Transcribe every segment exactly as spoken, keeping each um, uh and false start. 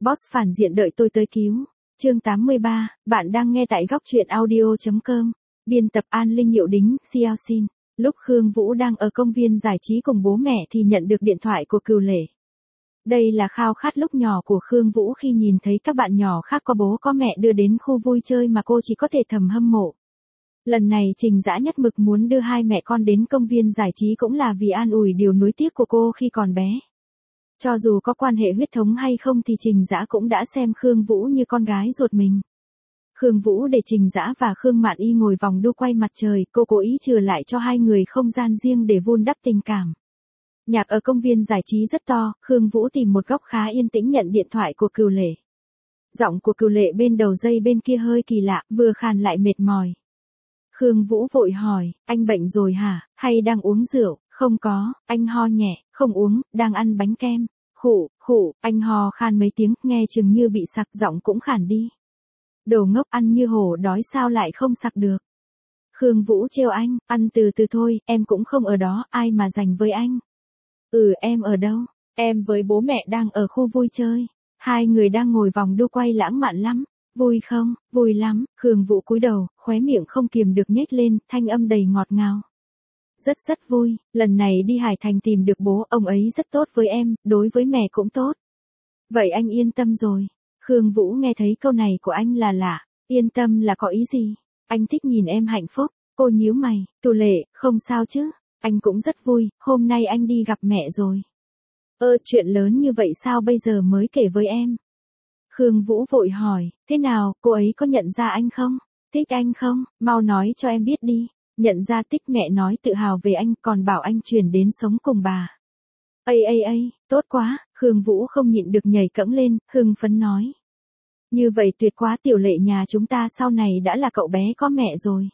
Boss phản diện đợi tôi tới cứu. Chương tám mươi ba, bạn đang nghe tại góc truyện audio.com. Biên tập An Linh Nhiệu Đính, Xiao Xin. Lúc Khương Vũ đang ở công viên giải trí cùng bố mẹ thì nhận được điện thoại của Cửu Lệ. Đây là khao khát lúc nhỏ của Khương Vũ khi nhìn thấy các bạn nhỏ khác có bố có mẹ đưa đến khu vui chơi mà cô chỉ có thể thầm hâm mộ. Lần này Trình Dã nhất mực muốn đưa hai mẹ con đến công viên giải trí cũng là vì an ủi điều nuối tiếc của cô khi còn bé. Cho dù có quan hệ huyết thống hay không thì Trình Dã cũng đã xem Khương Vũ như con gái ruột mình. Khương Vũ để Trình Dã và Khương Mạn Y ngồi vòng đu quay mặt trời, cô cố ý trừ lại cho hai người không gian riêng để vun đắp tình cảm. Nhạc ở công viên giải trí rất to, Khương Vũ tìm một góc khá yên tĩnh nhận điện thoại của Cửu Lệ. Giọng của Cửu Lệ bên đầu dây bên kia hơi kỳ lạ, vừa khàn lại mệt mỏi. Khương Vũ vội hỏi, anh bệnh rồi hả, hay đang uống rượu? Không có, anh ho nhẹ, không uống, đang ăn bánh kem. Khụ, khụ, anh ho khan mấy tiếng, nghe chừng như bị sặc, giọng cũng khản đi. Đồ ngốc, ăn như hổ đói sao lại không sặc được. Khương Vũ trêu anh, ăn từ từ thôi, em cũng không ở đó, ai mà dành với anh. Ừ, em ở đâu? Em với bố mẹ đang ở khu vui chơi. Hai người đang ngồi vòng đu quay lãng mạn lắm. Vui không? Vui lắm. Khương Vũ cúi đầu, khóe miệng không kiềm được nhếch lên, thanh âm đầy ngọt ngào. Rất rất vui, lần này đi Hải Thành tìm được bố, ông ấy rất tốt với em, đối với mẹ cũng tốt. Vậy anh yên tâm rồi. Khương Vũ nghe thấy câu này của anh là lạ, yên tâm là có ý gì? Anh thích nhìn em hạnh phúc. Cô nhíu mày, Cửu Lệ, không sao chứ? Anh cũng rất vui, hôm nay anh đi gặp mẹ rồi. Ơ, chuyện lớn như vậy sao bây giờ mới kể với em? Khương Vũ vội hỏi, thế nào, cô ấy có nhận ra anh không? Thích anh không? Mau nói cho em biết đi. Nhận ra tích, mẹ nói tự hào về anh, còn bảo anh chuyển đến sống cùng bà. Ây ây ây, tốt quá, Khương Vũ không nhịn được nhảy cẫng lên, hưng phấn nói. Như vậy tuyệt quá, Tiểu Lệ nhà chúng ta sau này đã là cậu bé có mẹ rồi.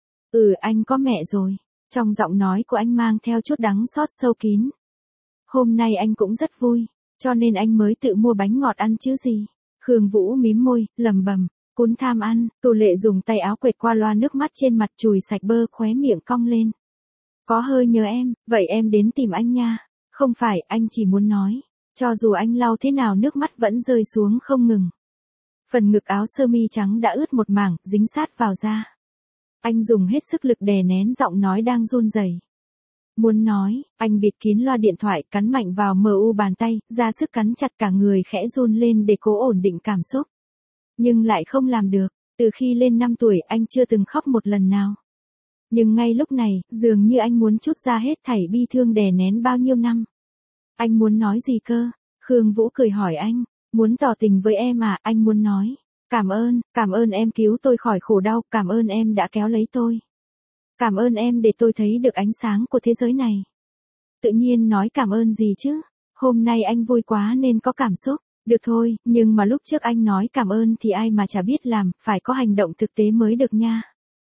Ừ, anh có mẹ rồi. Trong giọng nói của anh mang theo chút đắng xót sâu kín. Hôm nay anh cũng rất vui, cho nên anh mới tự mua bánh ngọt ăn chứ gì. Khương Vũ mím môi, lẩm bẩm. Cún tham ăn. Cửu Lệ dùng tay áo quệt qua loa nước mắt trên mặt, chùi sạch bơ, khóe miệng cong lên. Có hơi nhớ em, vậy em đến tìm anh nha. Không phải, anh chỉ muốn nói. Cho dù anh lau thế nào nước mắt vẫn rơi xuống không ngừng. Phần ngực áo sơ mi trắng đã ướt một mảng, dính sát vào da. Anh dùng hết sức lực đè nén giọng nói đang run rẩy. Muốn nói, anh bịt kín loa điện thoại, cắn mạnh vào mờ u bàn tay, ra sức cắn chặt, cả người khẽ run lên để cố ổn định cảm xúc. Nhưng lại không làm được, từ khi lên năm tuổi anh chưa từng khóc một lần nào. Nhưng ngay lúc này, dường như anh muốn trút ra hết thảy bi thương đè nén bao nhiêu năm. Anh muốn nói gì cơ? Khương Vũ cười hỏi anh, muốn tỏ tình với em à? Anh muốn nói, cảm ơn, cảm ơn em cứu tôi khỏi khổ đau, cảm ơn em đã kéo lấy tôi. Cảm ơn em để tôi thấy được ánh sáng của thế giới này. Tự nhiên nói cảm ơn gì chứ? Hôm nay anh vui quá nên có cảm xúc. Được thôi, nhưng mà lúc trước anh nói cảm ơn thì ai mà chả biết làm, phải có hành động thực tế mới được nha.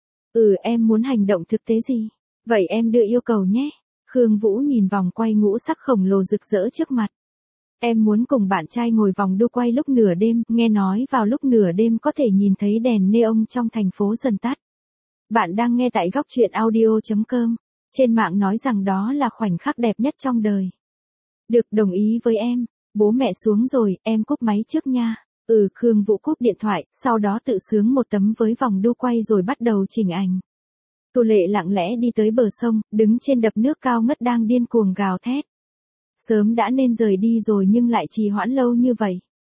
Ừ, em muốn hành động thực tế gì? Vậy em đưa yêu cầu nhé. Khương Vũ nhìn vòng quay ngũ sắc khổng lồ rực rỡ trước mặt. Em muốn cùng bạn trai ngồi vòng đu quay lúc nửa đêm, nghe nói vào lúc nửa đêm có thể nhìn thấy đèn neon trong thành phố dần tắt. Bạn đang nghe tại góc truyện audio.com. Trên mạng nói rằng đó là khoảnh khắc đẹp nhất trong đời. Được, đồng ý với em. Bố mẹ xuống rồi, em cúp máy trước nha. Ừ, Khương Vũ cúp điện thoại, sau đó tự sướng một tấm với vòng đu quay rồi bắt đầu chỉnh ảnh. Cửu Lệ lặng lẽ đi tới bờ sông, đứng trên đập nước cao ngất đang điên cuồng gào thét. Sớm đã nên rời đi rồi nhưng lại trì hoãn lâu như vậy.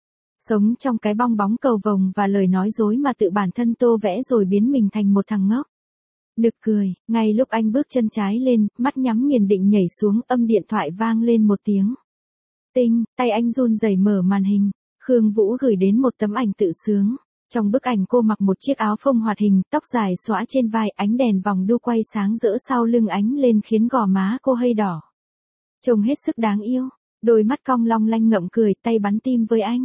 Sống trong cái bong bóng cầu vồng và lời nói dối mà tự bản thân tô vẽ rồi biến mình thành một thằng ngốc. Nực cười, ngay lúc anh bước chân trái lên, mắt nhắm nghiền định nhảy xuống, âm điện thoại vang lên một tiếng. Tinh, tay anh run rẩy mở màn hình. Khương Vũ gửi đến một tấm ảnh tự sướng. Trong bức ảnh cô mặc một chiếc áo phông hoạt hình, tóc dài xõa trên vai, ánh đèn vòng đu quay sáng rỡ sau lưng ánh lên khiến gò má cô hơi đỏ. Trông hết sức đáng yêu, đôi mắt cong long lanh ngậm cười, tay bắn tim với anh.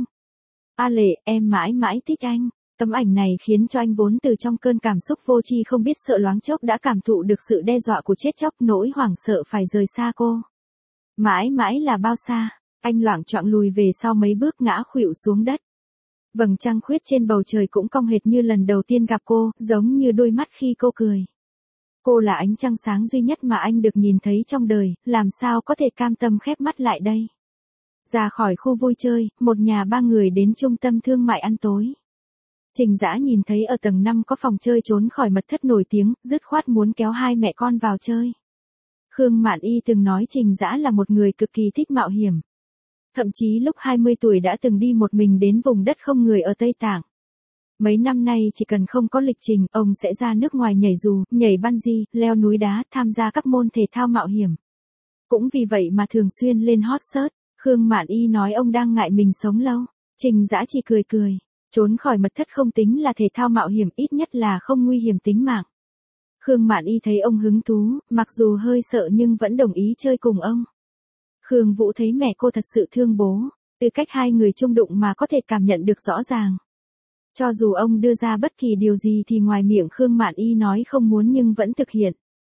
A Lệ, em mãi mãi thích anh. Tấm ảnh này khiến cho anh vốn từ trong cơn cảm xúc vô tri không biết sợ loáng chốc đã cảm thụ được sự đe dọa của chết chóc, nỗi hoảng sợ phải rời xa cô. Mãi mãi là bao xa? Anh loạng choạng lùi về sau mấy bước ngã khuỵu xuống đất. Vầng trăng khuyết trên bầu trời cũng cong hệt như lần đầu tiên gặp cô, giống như đôi mắt khi cô cười. Cô là ánh trăng sáng duy nhất mà anh được nhìn thấy trong đời, làm sao có thể cam tâm khép mắt lại đây. Ra khỏi khu vui chơi, một nhà ba người đến trung tâm thương mại ăn tối. Trình Dã nhìn thấy ở tầng năm có phòng chơi trốn khỏi mật thất nổi tiếng, dứt khoát muốn kéo hai mẹ con vào chơi. Khương Mạn Y từng nói Trình Dã là một người cực kỳ thích mạo hiểm. Thậm chí lúc hai mươi tuổi đã từng đi một mình đến vùng đất không người ở Tây Tạng. Mấy năm nay chỉ cần không có lịch trình, ông sẽ ra nước ngoài nhảy dù, nhảy bungee, leo núi đá, tham gia các môn thể thao mạo hiểm. Cũng vì vậy mà thường xuyên lên hot search. Khương Mạn Y nói ông đang ngại mình sống lâu. Trình Dã chỉ cười cười. Trốn khỏi mật thất không tính là thể thao mạo hiểm, ít nhất là không nguy hiểm tính mạng. Khương Mạn Y thấy ông hứng thú, mặc dù hơi sợ nhưng vẫn đồng ý chơi cùng ông. Khương Vũ thấy mẹ cô thật sự thương bố, từ cách hai người chung đụng mà có thể cảm nhận được rõ ràng. Cho dù ông đưa ra bất kỳ điều gì thì ngoài miệng Khương Mạn Y nói không muốn nhưng vẫn thực hiện.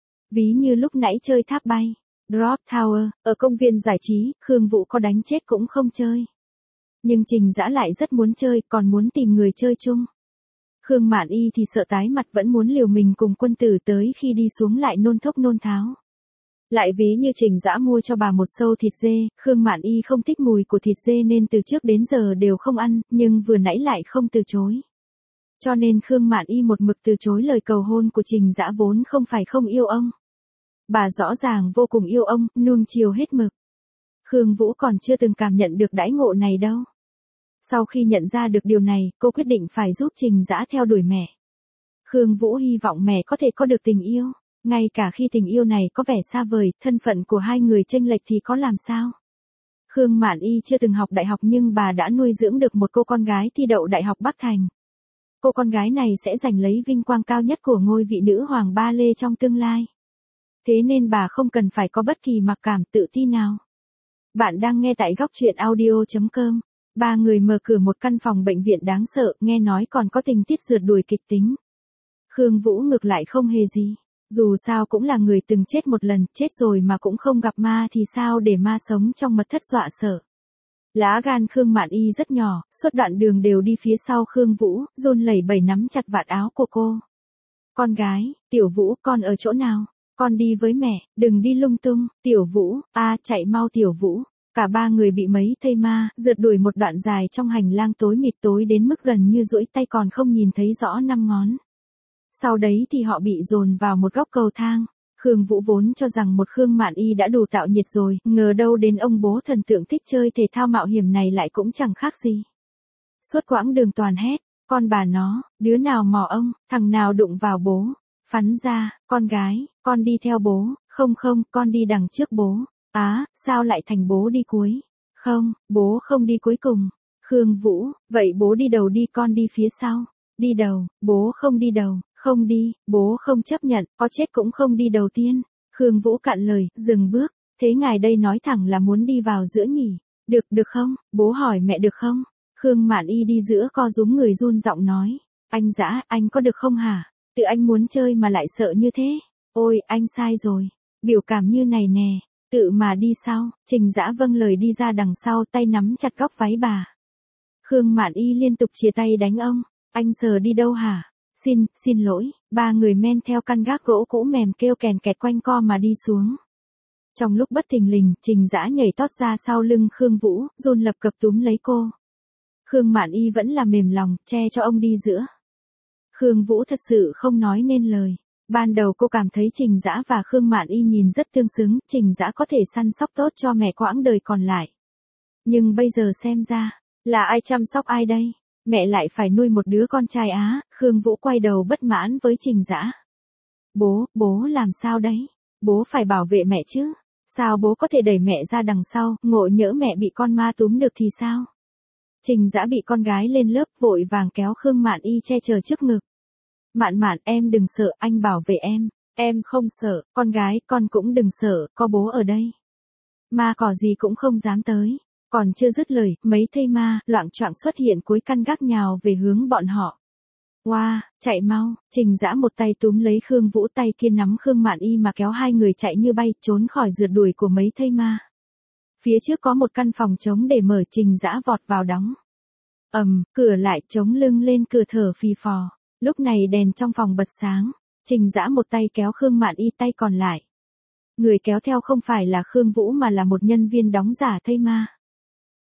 Ví như lúc nãy chơi tháp bay, Drop Tower, ở công viên giải trí, Khương Vũ có đánh chết cũng không chơi. Nhưng Trình Dã lại rất muốn chơi, còn muốn tìm người chơi chung. Khương Mạn Y thì sợ tái mặt vẫn muốn liều mình cùng quân tử, tới khi đi xuống lại nôn thốc nôn tháo. Lại ví như Trình Dã mua cho bà một xâu thịt dê, Khương Mạn Y không thích mùi của thịt dê nên từ trước đến giờ đều không ăn, nhưng vừa nãy lại không từ chối. Cho nên Khương Mạn Y một mực từ chối lời cầu hôn của Trình Dã, vốn không phải không yêu ông. Bà rõ ràng vô cùng yêu ông, nuông chiều hết mực. Khương Vũ còn chưa từng cảm nhận được đãi ngộ này đâu. Sau khi nhận ra được điều này, cô quyết định phải giúp Trình Dã theo đuổi mẹ. Khương Vũ hy vọng mẹ có thể có được tình yêu. Ngay cả khi tình yêu này có vẻ xa vời, thân phận của hai người chênh lệch thì có làm sao? Khương Mạn Y chưa từng học đại học nhưng bà đã nuôi dưỡng được một cô con gái thi đậu Đại học Bắc Thành. Cô con gái này sẽ giành lấy vinh quang cao nhất của ngôi vị nữ hoàng ba lê trong tương lai. Thế nên bà không cần phải có bất kỳ mặc cảm tự ti nào. Bạn đang nghe tại góc truyện audio chấm com. Ba người mở cửa một căn phòng bệnh viện đáng sợ, nghe nói còn có tình tiết rượt đuổi kịch tính. Khương Vũ ngược lại không hề gì. Dù sao cũng là người từng chết một lần, chết rồi mà cũng không gặp ma thì sao để ma sống trong mật thất dọa sợ. Lá gan Khương Mạn Y rất nhỏ, suốt đoạn đường đều đi phía sau Khương Vũ, run lẩy bẩy nắm chặt vạt áo của cô. Con gái, Tiểu Vũ, con ở chỗ nào? Con đi với mẹ, đừng đi lung tung. Tiểu Vũ, a à, chạy mau Tiểu Vũ. Cả ba người bị mấy thây ma rượt đuổi một đoạn dài trong hành lang tối mịt, tối đến mức gần như duỗi tay còn không nhìn thấy rõ năm ngón. Sau đấy thì họ bị dồn vào một góc cầu thang. Khương Vũ vốn cho rằng một Khương Mạn Y đã đủ tạo nhiệt rồi, ngờ đâu đến ông bố thần tượng thích chơi thể thao mạo hiểm này lại cũng chẳng khác gì. Suốt quãng đường toàn hét, con bà nó, đứa nào mò ông, thằng nào đụng vào bố, phắn ra, con gái, con đi theo bố, không không, con đi đằng trước bố, á, sao lại thành bố đi cuối, không, bố không đi cuối cùng. Khương Vũ, vậy bố đi đầu đi, con đi phía sau. Đi đầu, bố không đi đầu. Không đi, bố không chấp nhận, có chết cũng không đi đầu tiên. Khương Vũ cạn lời, dừng bước, thế ngài đây nói thẳng là muốn đi vào giữa nhỉ? Được, được không? Bố hỏi mẹ được không? Khương Mạn Y đi giữa co rúm người run giọng nói, anh Dã, anh có được không hả? Tự anh muốn chơi mà lại sợ như thế. Ôi, anh sai rồi. Biểu cảm như này nè, tự mà đi sau. Trình Dã vâng lời đi ra đằng sau, tay nắm chặt góc váy bà. Khương Mạn Y liên tục chia tay đánh ông, anh sờ đi đâu hả? Xin, xin lỗi, ba người men theo căn gác gỗ cũ mềm kêu kèn kẹt quanh co mà đi xuống. Trong lúc bất thình lình, Trình Dã nhảy tót ra sau lưng Khương Vũ, run lập cập túm lấy cô. Khương Mạn Y vẫn là mềm lòng, che cho ông đi giữa. Khương Vũ thật sự không nói nên lời. Ban đầu cô cảm thấy Trình Dã và Khương Mạn Y nhìn rất tương xứng, Trình Dã có thể săn sóc tốt cho mẹ quãng đời còn lại. Nhưng bây giờ xem ra, là ai chăm sóc ai đây? Mẹ lại phải nuôi một đứa con trai á. Khương Vũ quay đầu bất mãn với Trình Dã. Bố, bố làm sao đấy? Bố phải bảo vệ mẹ chứ. Sao bố có thể đẩy mẹ ra đằng sau, ngộ nhỡ mẹ bị con ma túm được thì sao? Trình Dã bị con gái lên lớp vội vàng kéo Khương Mạn Y che chở trước ngực. Mạn Mạn, em đừng sợ, anh bảo vệ em. Em không sợ, con gái, con cũng đừng sợ, có bố ở đây. Ma cỏ gì cũng không dám tới. Còn chưa dứt lời, mấy thây ma, loạng choạng xuất hiện cuối căn gác nhào về hướng bọn họ. Wow, chạy mau, Trình Dã một tay túm lấy Khương Vũ, tay kia nắm Khương Mạn Y mà kéo hai người chạy như bay, trốn khỏi rượt đuổi của mấy thây ma. Phía trước có một căn phòng trống để mở, Trình Dã vọt vào đóng. Ầm, cửa lại chống lưng lên cửa thở phì phò. Lúc này đèn trong phòng bật sáng, Trình Dã một tay kéo Khương Mạn Y, tay còn lại. Người kéo theo không phải là Khương Vũ mà là một nhân viên đóng giả thây ma.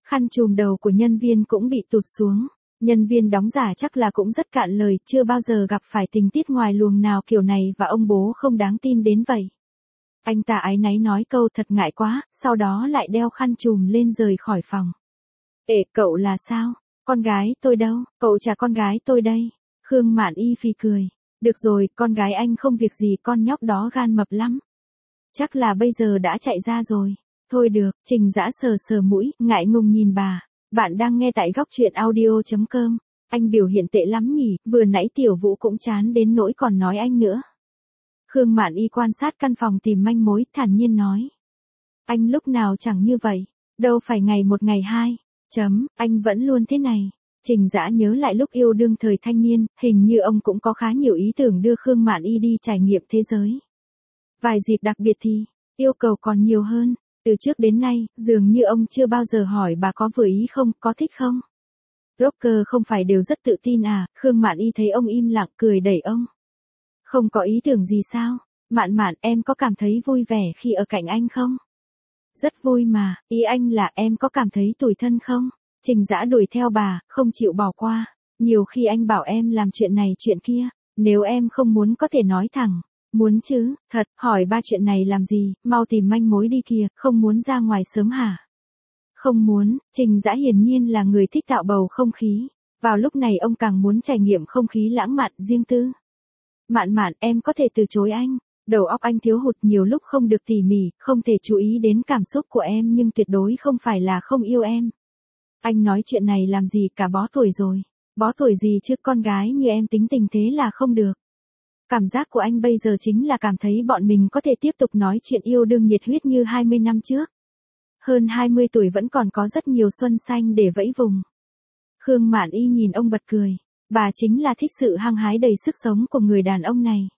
Khăn trùm đầu của nhân viên cũng bị tụt xuống. Nhân viên đóng giả chắc là cũng rất cạn lời, chưa bao giờ gặp phải tình tiết ngoài luồng nào kiểu này và ông bố không đáng tin đến vậy. Anh ta áy náy nói câu thật ngại quá, sau đó lại đeo khăn trùm lên rời khỏi phòng. Ê, cậu là sao? Con gái tôi đâu? Cậu trả con gái tôi đây. Khương Mạn Y phì cười. Được rồi, con gái anh không việc gì, con nhóc đó gan mập lắm. Chắc là bây giờ đã chạy ra rồi. Thôi được, Trình Dã sờ sờ mũi, ngại ngùng nhìn bà. Bạn đang nghe tại góc truyện audio chấm com. Anh biểu hiện tệ lắm nhỉ, vừa nãy Tiểu Vũ cũng chán đến nỗi còn nói anh nữa. Khương Mạn Y quan sát căn phòng tìm manh mối, thản nhiên nói. Anh lúc nào chẳng như vậy, đâu phải ngày một ngày hai. Chấm, anh vẫn luôn thế này. Trình Dã nhớ lại lúc yêu đương thời thanh niên, hình như ông cũng có khá nhiều ý tưởng đưa Khương Mạn Y đi trải nghiệm thế giới. Vài dịp đặc biệt thì, yêu cầu còn nhiều hơn. Từ trước đến nay, dường như ông chưa bao giờ hỏi bà có vừa ý không, có thích không. Rocker không phải đều rất tự tin à, Khương Mạn Y thấy ông im lặng cười đẩy ông. Không có ý tưởng gì sao? Mạn Mạn, em có cảm thấy vui vẻ khi ở cạnh anh không? Rất vui mà, ý anh là em có cảm thấy tủi thân không? Trình Dã đuổi theo bà, không chịu bỏ qua. Nhiều khi anh bảo em làm chuyện này chuyện kia, nếu em không muốn có thể nói thẳng. Muốn chứ, thật, hỏi ba chuyện này làm gì, mau tìm manh mối đi kìa, không muốn ra ngoài sớm hả? Không muốn, Trình Dã hiển nhiên là người thích tạo bầu không khí. Vào lúc này ông càng muốn trải nghiệm không khí lãng mạn, riêng tư. Mạn Mạn, em có thể từ chối anh. Đầu óc anh thiếu hụt nhiều lúc không được tỉ mỉ, không thể chú ý đến cảm xúc của em nhưng tuyệt đối không phải là không yêu em. Anh nói chuyện này làm gì cả bó tuổi rồi. Bó tuổi gì chứ, con gái như em tính tình thế là không được. Cảm giác của anh bây giờ chính là cảm thấy bọn mình có thể tiếp tục nói chuyện yêu đương nhiệt huyết như hai mươi năm trước. Hơn hai mươi tuổi vẫn còn có rất nhiều xuân xanh để vẫy vùng. Khương Mạn Y nhìn ông bật cười. Bà chính là thích sự hăng hái đầy sức sống của người đàn ông này.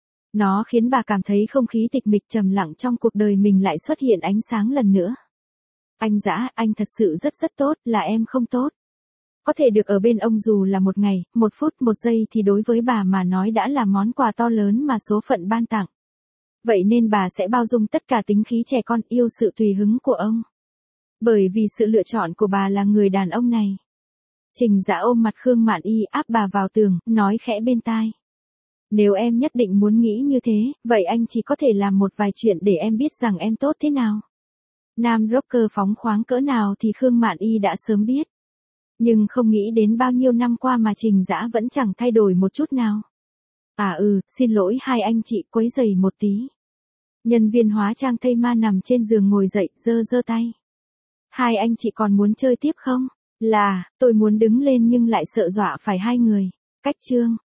Nó khiến bà cảm thấy không khí tịch mịch trầm lặng trong cuộc đời mình lại xuất hiện ánh sáng lần nữa. Anh Dã, anh thật sự rất rất tốt, là em không tốt. Có thể được ở bên ông dù là một ngày, một phút, một giây thì đối với bà mà nói đã là món quà to lớn mà số phận ban tặng. Vậy nên bà sẽ bao dung tất cả tính khí trẻ con, yêu sự tùy hứng của ông. Bởi vì sự lựa chọn của bà là người đàn ông này. Trình Dã ôm mặt Khương Mạn Y áp bà vào tường, nói khẽ bên tai. Nếu em nhất định muốn nghĩ như thế, vậy anh chỉ có thể làm một vài chuyện để em biết rằng em tốt thế nào. Nam rocker phóng khoáng cỡ nào thì Khương Mạn Y đã sớm biết. Nhưng không nghĩ đến bao nhiêu năm qua mà Trình Dã vẫn chẳng thay đổi một chút nào. À ừ, xin lỗi hai anh chị, quấy rầy một tí. Nhân viên hóa trang thây ma nằm trên giường ngồi dậy, giơ giơ tay. Hai anh chị còn muốn chơi tiếp không? Là, tôi muốn đứng lên nhưng lại sợ dọa phải hai người. Cách chương.